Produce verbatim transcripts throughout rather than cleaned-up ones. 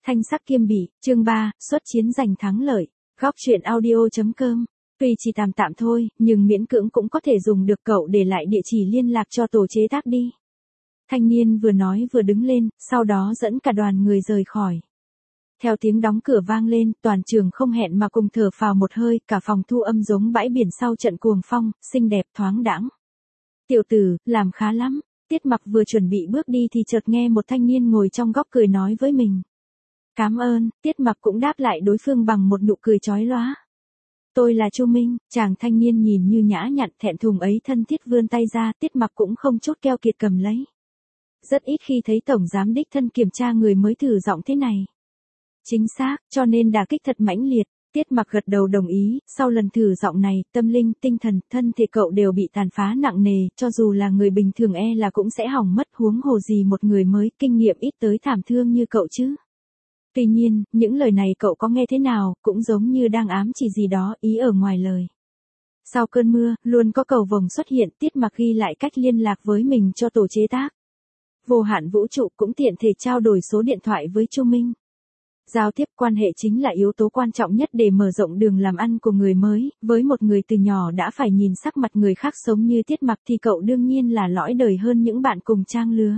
Thanh sắc kiêm bỉ, chương ba, xuất chiến giành thắng lợi. Góc truyện audio.com. Tuy chỉ tạm tạm thôi, nhưng miễn cưỡng cũng có thể dùng được, cậu để lại địa chỉ liên lạc cho tổ chế tác đi. Thanh niên vừa nói vừa đứng lên, sau đó dẫn cả đoàn người rời khỏi. Theo tiếng đóng cửa vang lên, toàn trường không hẹn mà cùng thở phào một hơi, cả phòng thu âm giống bãi biển sau trận cuồng phong, xinh đẹp thoáng đãng. Tiểu tử, làm khá lắm. Tiết Mặc vừa chuẩn bị bước đi thì chợt nghe một thanh niên ngồi trong góc cười nói với mình. Cảm ơn, Tiết Mặc cũng đáp lại đối phương bằng một nụ cười chói lóa. Tôi là Chu Minh. Chàng thanh niên nhìn như nhã nhặn thẹn thùng ấy thân thiết vươn tay ra, Tiết Mặc cũng không chút keo kiệt cầm lấy. Rất ít khi thấy tổng giám đích thân kiểm tra người mới thử giọng thế này. Chính xác, cho nên đả kích thật mãnh liệt. Tiết Mặc gật đầu đồng ý, sau lần thử giọng này, tâm linh, tinh thần, thân thể cậu đều bị tàn phá nặng nề, cho dù là người bình thường e là cũng sẽ hỏng mất, huống hồ gì một người mới, kinh nghiệm ít tới thảm thương như cậu chứ. Tuy nhiên, những lời này cậu có nghe thế nào, cũng giống như đang ám chỉ gì đó, ý ở ngoài lời. Sau cơn mưa, luôn có cầu vồng xuất hiện, Tiết Mặc ghi lại cách liên lạc với mình cho tổ chế tác. Vô hạn vũ trụ cũng tiện thể trao đổi số điện thoại với Chu Minh. Giao tiếp quan hệ chính là yếu tố quan trọng nhất để mở rộng đường làm ăn của người mới, với một người từ nhỏ đã phải nhìn sắc mặt người khác sống như Tiết Mặc thì cậu đương nhiên là lõi đời hơn những bạn cùng trang lứa.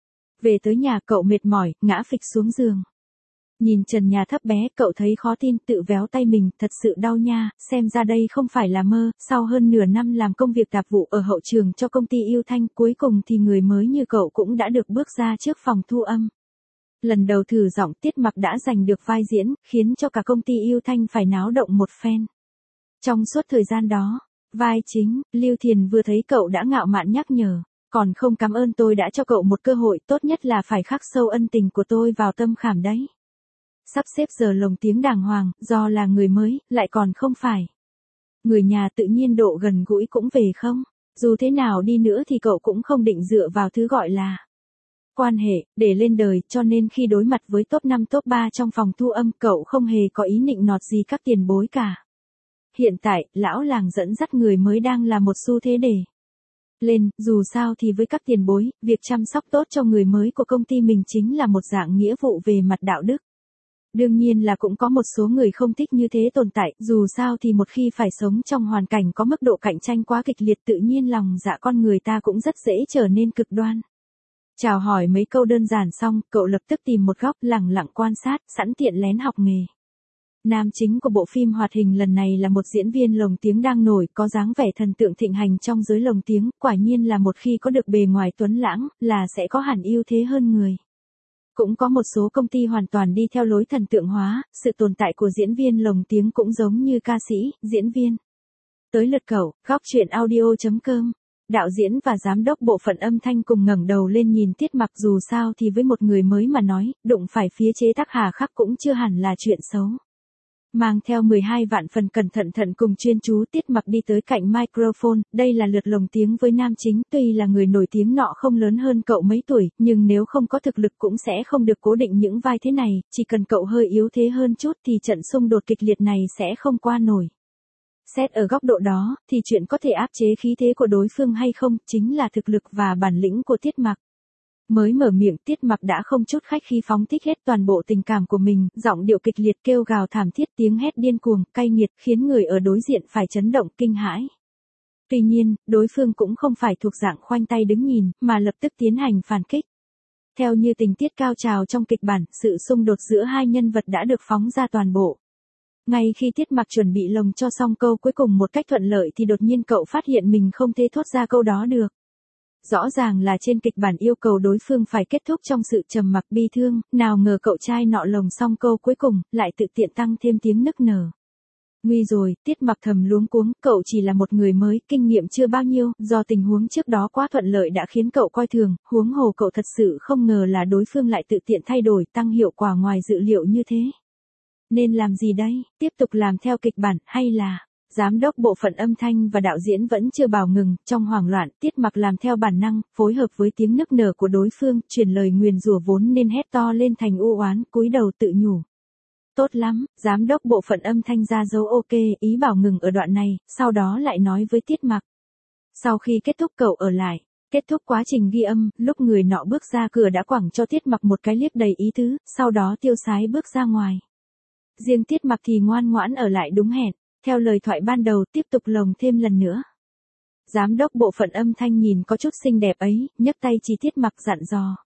Về tới nhà cậu mệt mỏi, ngã phịch xuống giường. Nhìn trần nhà thấp bé, cậu thấy khó tin, tự véo tay mình, thật sự đau nha, xem ra đây không phải là mơ, sau hơn nửa năm làm công việc tạp vụ ở hậu trường cho công ty Yêu Thanh, cuối cùng thì người mới như cậu cũng đã được bước ra trước phòng thu âm. Lần đầu thử giọng, Tiết Mặc đã giành được vai diễn, khiến cho cả công ty Yêu Thanh phải náo động một phen. Trong suốt thời gian đó, vai chính, Lưu Thiền vừa thấy cậu đã ngạo mạn nhắc nhở, còn không cảm ơn tôi đã cho cậu một cơ hội, tốt nhất là phải khắc sâu ân tình của tôi vào tâm khảm đấy. Sắp xếp giờ lồng tiếng đàng hoàng, do là người mới, lại còn không phải. Người nhà tự nhiên độ gần gũi cũng về không, dù thế nào đi nữa thì cậu cũng không định dựa vào thứ gọi là quan hệ, để lên đời, cho nên khi đối mặt với top năm top ba trong phòng thu âm, cậu không hề có ý nịnh nọt gì các tiền bối cả. Hiện tại, lão làng dẫn dắt người mới đang là một xu thế để lên, dù sao thì với các tiền bối, việc chăm sóc tốt cho người mới của công ty mình chính là một dạng nghĩa vụ về mặt đạo đức. Đương nhiên là cũng có một số người không thích như thế tồn tại, dù sao thì một khi phải sống trong hoàn cảnh có mức độ cạnh tranh quá kịch liệt, tự nhiên lòng dạ con người ta cũng rất dễ trở nên cực đoan. Chào hỏi mấy câu đơn giản xong, cậu lập tức tìm một góc lẳng lặng quan sát, sẵn tiện lén học nghề. Nam chính của bộ phim hoạt hình lần này là một diễn viên lồng tiếng đang nổi, có dáng vẻ thần tượng thịnh hành trong giới lồng tiếng, quả nhiên là một khi có được bề ngoài tuấn lãng, là sẽ có hẳn ưu thế hơn người. Cũng có một số công ty hoàn toàn đi theo lối thần tượng hóa, sự tồn tại của diễn viên lồng tiếng cũng giống như ca sĩ, diễn viên. Tới lượt cậu, góc truyện audio.com. Đạo diễn và giám đốc bộ phận âm thanh cùng ngẩng đầu lên nhìn Tiết Mặc, dù sao thì với một người mới mà nói, đụng phải phía chế tác hà khắc cũng chưa hẳn là chuyện xấu. Mang theo mười hai vạn phần cẩn thận thận cùng chuyên chú, Tiết Mặc đi tới cạnh microphone, đây là lượt lồng tiếng với nam chính, tuy là người nổi tiếng nọ không lớn hơn cậu mấy tuổi, nhưng nếu không có thực lực cũng sẽ không được cố định những vai thế này, chỉ cần cậu hơi yếu thế hơn chút thì trận xung đột kịch liệt này sẽ không qua nổi. Xét ở góc độ đó, thì chuyện có thể áp chế khí thế của đối phương hay không, chính là thực lực và bản lĩnh của Tiết Mặc. Mới mở miệng, Tiết Mặc đã không chút khách khí phóng thích hết toàn bộ tình cảm của mình, giọng điệu kịch liệt kêu gào thảm thiết, tiếng hét điên cuồng, cay nghiệt, khiến người ở đối diện phải chấn động, kinh hãi. Tuy nhiên, đối phương cũng không phải thuộc dạng khoanh tay đứng nhìn, mà lập tức tiến hành phản kích. Theo như tình tiết cao trào trong kịch bản, sự xung đột giữa hai nhân vật đã được phóng ra toàn bộ. Ngay khi Tiết Mặc chuẩn bị lồng cho xong câu cuối cùng một cách thuận lợi thì đột nhiên cậu phát hiện mình không thể thốt ra câu đó được. Rõ ràng là trên kịch bản yêu cầu đối phương phải kết thúc trong sự trầm mặc bi thương, nào ngờ cậu trai nọ lồng xong câu cuối cùng, lại tự tiện tăng thêm tiếng nức nở. Nguy rồi, Tiết Mặc thầm luống cuống, cậu chỉ là một người mới, kinh nghiệm chưa bao nhiêu, do tình huống trước đó quá thuận lợi đã khiến cậu coi thường, huống hồ cậu thật sự không ngờ là đối phương lại tự tiện thay đổi, tăng hiệu quả ngoài dự liệu như thế. Nên làm gì đây, tiếp tục làm theo kịch bản, hay là... Giám đốc bộ phận âm thanh và đạo diễn vẫn chưa bảo ngừng, trong hoảng loạn, Tiết Mặc làm theo bản năng, phối hợp với tiếng nức nở của đối phương, truyền lời nguyền rủa vốn nên hét to lên thành u oán, cúi đầu tự nhủ. Tốt lắm, giám đốc bộ phận âm thanh ra dấu ok, ý bảo ngừng ở đoạn này, sau đó lại nói với Tiết Mặc. Sau khi kết thúc cậu ở lại, Kết thúc quá trình ghi âm, lúc người nọ bước ra cửa đã quẳng cho Tiết Mặc một cái liếc đầy ý tứ, sau đó tiêu sái bước ra ngoài. Riêng Tiết Mặc thì ngoan ngoãn ở lại đúng hẹn, theo lời thoại ban đầu tiếp tục lồng thêm lần nữa. Giám đốc bộ phận âm thanh nhìn có chút xinh đẹp ấy, nhấc tay chỉ Tiết Mặc dặn dò.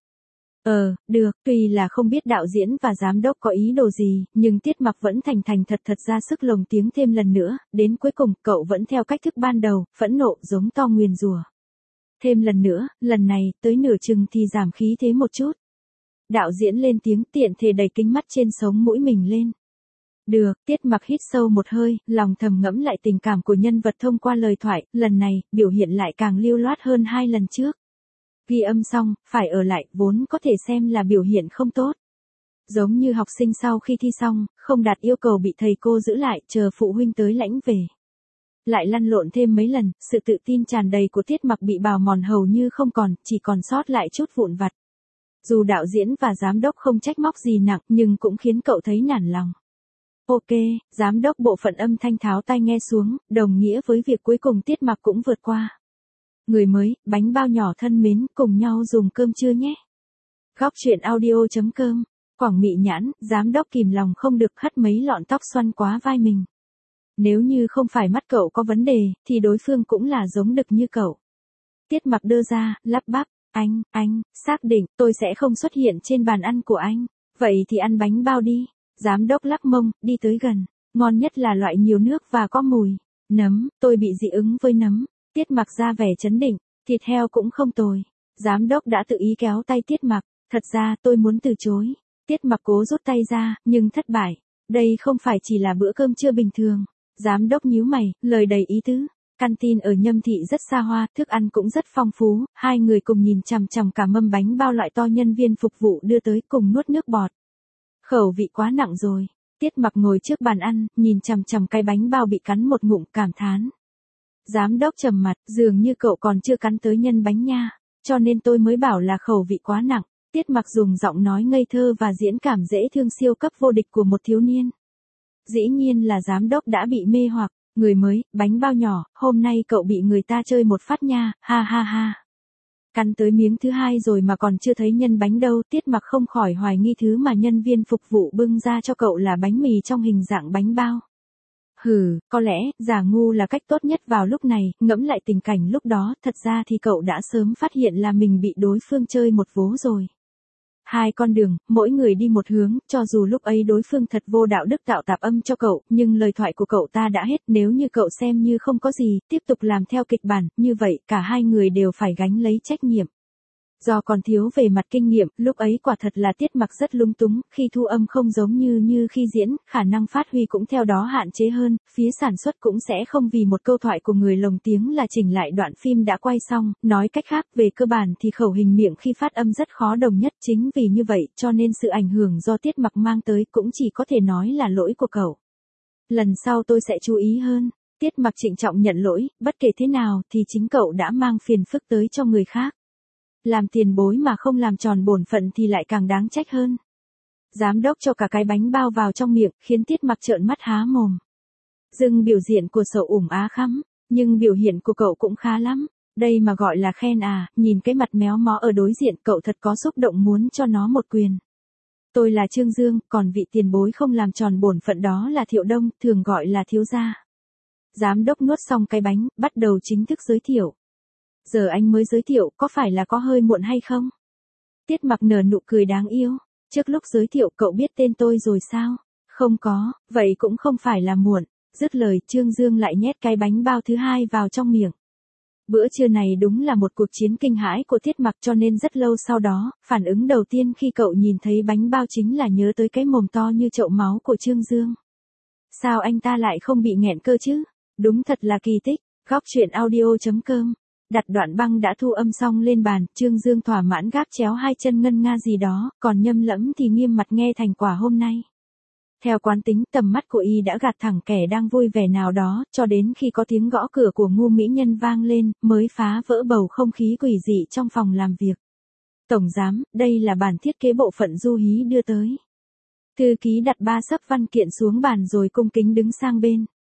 Ờ, được, tuy là không biết đạo diễn và giám đốc có ý đồ gì, nhưng Tiết Mặc vẫn thành thành thật thật ra sức lồng tiếng thêm lần nữa, đến cuối cùng cậu vẫn theo cách thức ban đầu, phẫn nộ giống to nguyền rủa. Thêm lần nữa, lần này, tới nửa chừng thì giảm khí thế một chút. Đạo diễn lên tiếng tiện thể đẩy kính mắt trên sống mũi mình lên. Được, Tiết Mặc hít sâu một hơi, lòng thầm ngẫm lại tình cảm của nhân vật thông qua lời thoại, lần này, biểu hiện lại càng lưu loát hơn hai lần trước. Ghi âm xong, phải ở lại, vốn có thể xem là biểu hiện không tốt. Giống như học sinh sau khi thi xong, không đạt yêu cầu bị thầy cô giữ lại, chờ phụ huynh tới lãnh về. Lại lăn lộn thêm mấy lần, sự tự tin tràn đầy của Tiết Mặc bị bào mòn hầu như không còn, chỉ còn sót lại chút vụn vặt. Dù đạo diễn và giám đốc không trách móc gì nặng, nhưng cũng khiến cậu thấy nản lòng. Ok, giám đốc bộ phận âm thanh tháo tai nghe xuống, đồng nghĩa với việc cuối cùng Tiết Mặc cũng vượt qua. Người mới, bánh bao nhỏ thân mến, cùng nhau dùng cơm trưa nhé. Góc truyện audio chấm com, Quảng Mị Nhãn, giám đốc kìm lòng không được hất mấy lọn tóc xoăn quá vai mình. Nếu như không phải mắt cậu có vấn đề, thì đối phương cũng là giống đực như cậu. Tiết Mặc đưa ra, lắp bắp, anh, anh, xác định, tôi sẽ không xuất hiện trên bàn ăn của anh. Vậy thì ăn bánh bao đi. Giám đốc lắc mông, đi tới gần. Ngon nhất là loại nhiều nước và có mùi. Nấm, tôi bị dị ứng với nấm. Tiết Mặc ra vẻ chấn định, thịt heo cũng không tồi. Giám đốc đã tự ý kéo tay Tiết Mặc, thật ra tôi muốn từ chối. Tiết Mặc cố rút tay ra, nhưng thất bại. Đây không phải chỉ là bữa cơm trưa bình thường. Giám đốc nhíu mày, lời đầy ý tứ. Canteen ở Nhâm Thị rất xa hoa, thức ăn cũng rất phong phú, hai người cùng nhìn chằm chằm cả mâm bánh bao loại to nhân viên phục vụ đưa tới cùng nuốt nước bọt. Khẩu vị quá nặng rồi. Tiết Mặc ngồi trước bàn ăn, nhìn chằm chằm cái bánh bao bị cắn một ngụm cảm thán. Giám đốc trầm mặt, dường như cậu còn chưa cắn tới nhân bánh nha, cho nên tôi mới bảo là khẩu vị quá nặng. Tiết Mặc dùng giọng nói ngây thơ và diễn cảm dễ thương siêu cấp vô địch của một thiếu niên. Dĩ nhiên là giám đốc đã bị mê hoặc, người mới, bánh bao nhỏ, hôm nay cậu bị người ta chơi một phát nha, ha ha ha. Cắn tới miếng thứ hai rồi mà còn chưa thấy nhân bánh đâu, Tiết Mặc không khỏi hoài nghi thứ mà nhân viên phục vụ bưng ra cho cậu là bánh mì trong hình dạng bánh bao. Hừ, có lẽ, giả ngu là cách tốt nhất vào lúc này, ngẫm lại tình cảnh lúc đó, thật ra thì cậu đã sớm phát hiện là mình bị đối phương chơi một vố rồi. Hai con đường, mỗi người đi một hướng, cho dù lúc ấy đối phương thật vô đạo đức tạo tạp âm cho cậu, nhưng lời thoại của cậu ta đã hết, nếu như cậu xem như không có gì, tiếp tục làm theo kịch bản, như vậy cả hai người đều phải gánh lấy trách nhiệm. Do còn thiếu về mặt kinh nghiệm, lúc ấy quả thật là Tiết Mặc rất lung túng, khi thu âm không giống như như khi diễn, khả năng phát huy cũng theo đó hạn chế hơn, phía sản xuất cũng sẽ không vì một câu thoại của người lồng tiếng là chỉnh lại đoạn phim đã quay xong, nói cách khác, về cơ bản thì khẩu hình miệng khi phát âm rất khó đồng nhất, chính vì như vậy, cho nên sự ảnh hưởng do Tiết Mặc mang tới cũng chỉ có thể nói là lỗi của cậu. Lần sau tôi sẽ chú ý hơn. Tiết Mặc trịnh trọng nhận lỗi, bất kể thế nào thì chính cậu đã mang phiền phức tới cho người khác. Làm tiền bối mà không làm tròn bổn phận thì lại càng đáng trách hơn. Giám đốc cho cả cái bánh bao vào trong miệng, khiến Tiết Mặc trợn mắt há mồm. Dừng biểu diễn của Sậu ủng á khắm, nhưng biểu hiện của cậu cũng khá lắm. Đây mà gọi là khen à, nhìn cái mặt méo mó ở đối diện cậu thật có xúc động muốn cho nó một quyền. Tôi là Trương Dương, còn vị tiền bối không làm tròn bổn phận đó là Thiệu Đông, thường gọi là thiếu gia. Giám đốc nuốt xong cái bánh, bắt đầu chính thức giới thiệu. Giờ anh mới giới thiệu, có phải là có hơi muộn hay không? Tiết Mặc nở nụ cười đáng yêu. Trước lúc giới thiệu cậu biết tên tôi rồi sao? Không có, vậy cũng không phải là muộn. Dứt lời, Trương Dương lại nhét cái bánh bao thứ hai vào trong miệng. Bữa trưa này đúng là một cuộc chiến kinh hãi của Tiết Mặc, cho nên rất lâu sau đó, phản ứng đầu tiên khi cậu nhìn thấy bánh bao chính là nhớ tới cái mồm to như chậu máu của Trương Dương. Sao anh ta lại không bị nghẹn cơ chứ? Đúng thật là kỳ tích. Góc truyện audio chấm com, đặt đoạn băng đã thu âm xong lên bàn, Trương Dương thỏa mãn gác chéo hai chân ngân nga gì đó, còn Nhâm Lẫm thì nghiêm mặt nghe thành quả hôm nay. Theo quán tính, tầm mắt của y đã gạt thẳng kẻ đang vui vẻ nào đó, cho đến khi có tiếng gõ cửa của ngu mỹ nhân vang lên, mới phá vỡ bầu không khí quỷ dị trong phòng làm việc. Tổng giám, đây là bản thiết kế bộ phận Du Hí đưa tới. Thư ký đặt ba xấp văn kiện xuống bàn rồi cung kính đứng sang bên.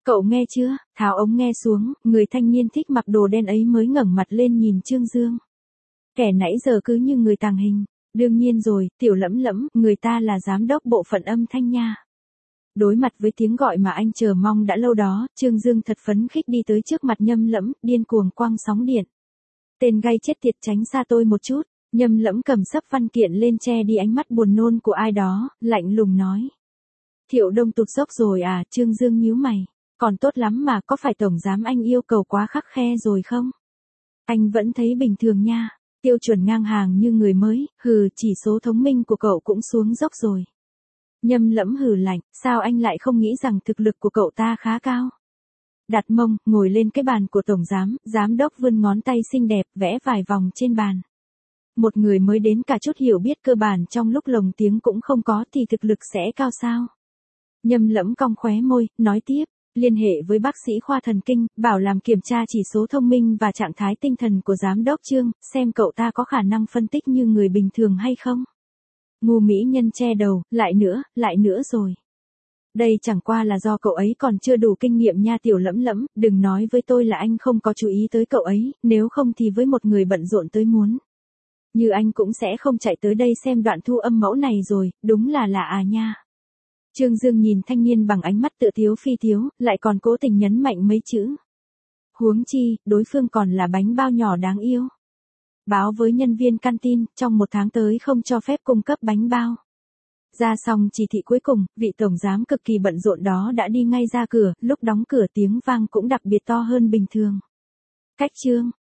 Cậu nghe chưa, tháo ống nghe xuống, người thanh niên thích mặc đồ đen ấy mới ngẩng mặt lên nhìn Trương Dương. Kẻ nãy giờ cứ như người tàng hình. Đương nhiên rồi, Tiểu Lẫm Lẫm, người ta là giám đốc bộ phận âm thanh nha. Đối mặt với tiếng gọi mà anh chờ mong đã lâu đó, Trương Dương thật phấn khích đi tới trước mặt Nhâm Lẫm, điên cuồng quăng sóng điện. Tên gay chết tiệt, tránh xa tôi một chút. Nhâm Lẫm cầm sấp văn kiện lên che đi ánh mắt buồn nôn của ai đó, lạnh lùng nói. Thiệu Đông tụt dốc rồi à? Trương Dương nhíu mày. Còn tốt lắm mà, có phải tổng giám anh yêu cầu quá khắt khe rồi không? Anh vẫn thấy bình thường nha. Tiêu chuẩn ngang hàng như người mới, hừ, chỉ số thông minh của cậu cũng xuống dốc rồi. Nhâm Lẫm hừ lạnh, sao anh lại không nghĩ rằng thực lực của cậu ta khá cao? Đặt mông, ngồi lên cái bàn của tổng giám, giám đốc vươn ngón tay xinh đẹp, vẽ vài vòng trên bàn. Một người mới đến cả chút hiểu biết cơ bản trong lúc lồng tiếng cũng không có thì thực lực sẽ cao sao? Nhâm Lẫm cong khóe môi, nói tiếp, liên hệ với bác sĩ khoa thần kinh, bảo làm kiểm tra chỉ số thông minh và trạng thái tinh thần của giám đốc Trương, xem cậu ta có khả năng phân tích như người bình thường hay không. Ngu mỹ nhân che đầu, lại nữa, lại nữa rồi. Đây chẳng qua là do cậu ấy còn chưa đủ kinh nghiệm nha Tiểu Lẫm Lẫm, đừng nói với tôi là anh không có chú ý tới cậu ấy, nếu không thì với một người bận rộn tới muốn. Như anh cũng sẽ không chạy tới đây xem đoạn thu âm mẫu này rồi, đúng là lạ à nha. Trương Dương nhìn thanh niên bằng ánh mắt tự tiếu phi tiếu, lại còn cố tình nhấn mạnh mấy chữ. Huống chi, đối phương còn là bánh bao nhỏ đáng yêu. Báo với nhân viên canteen, trong một tháng tới không cho phép cung cấp bánh bao. Ra xong chỉ thị cuối cùng, vị tổng giám cực kỳ bận rộn đó đã đi ngay ra cửa, lúc đóng cửa tiếng vang cũng đặc biệt to hơn bình thường. Cách Trương,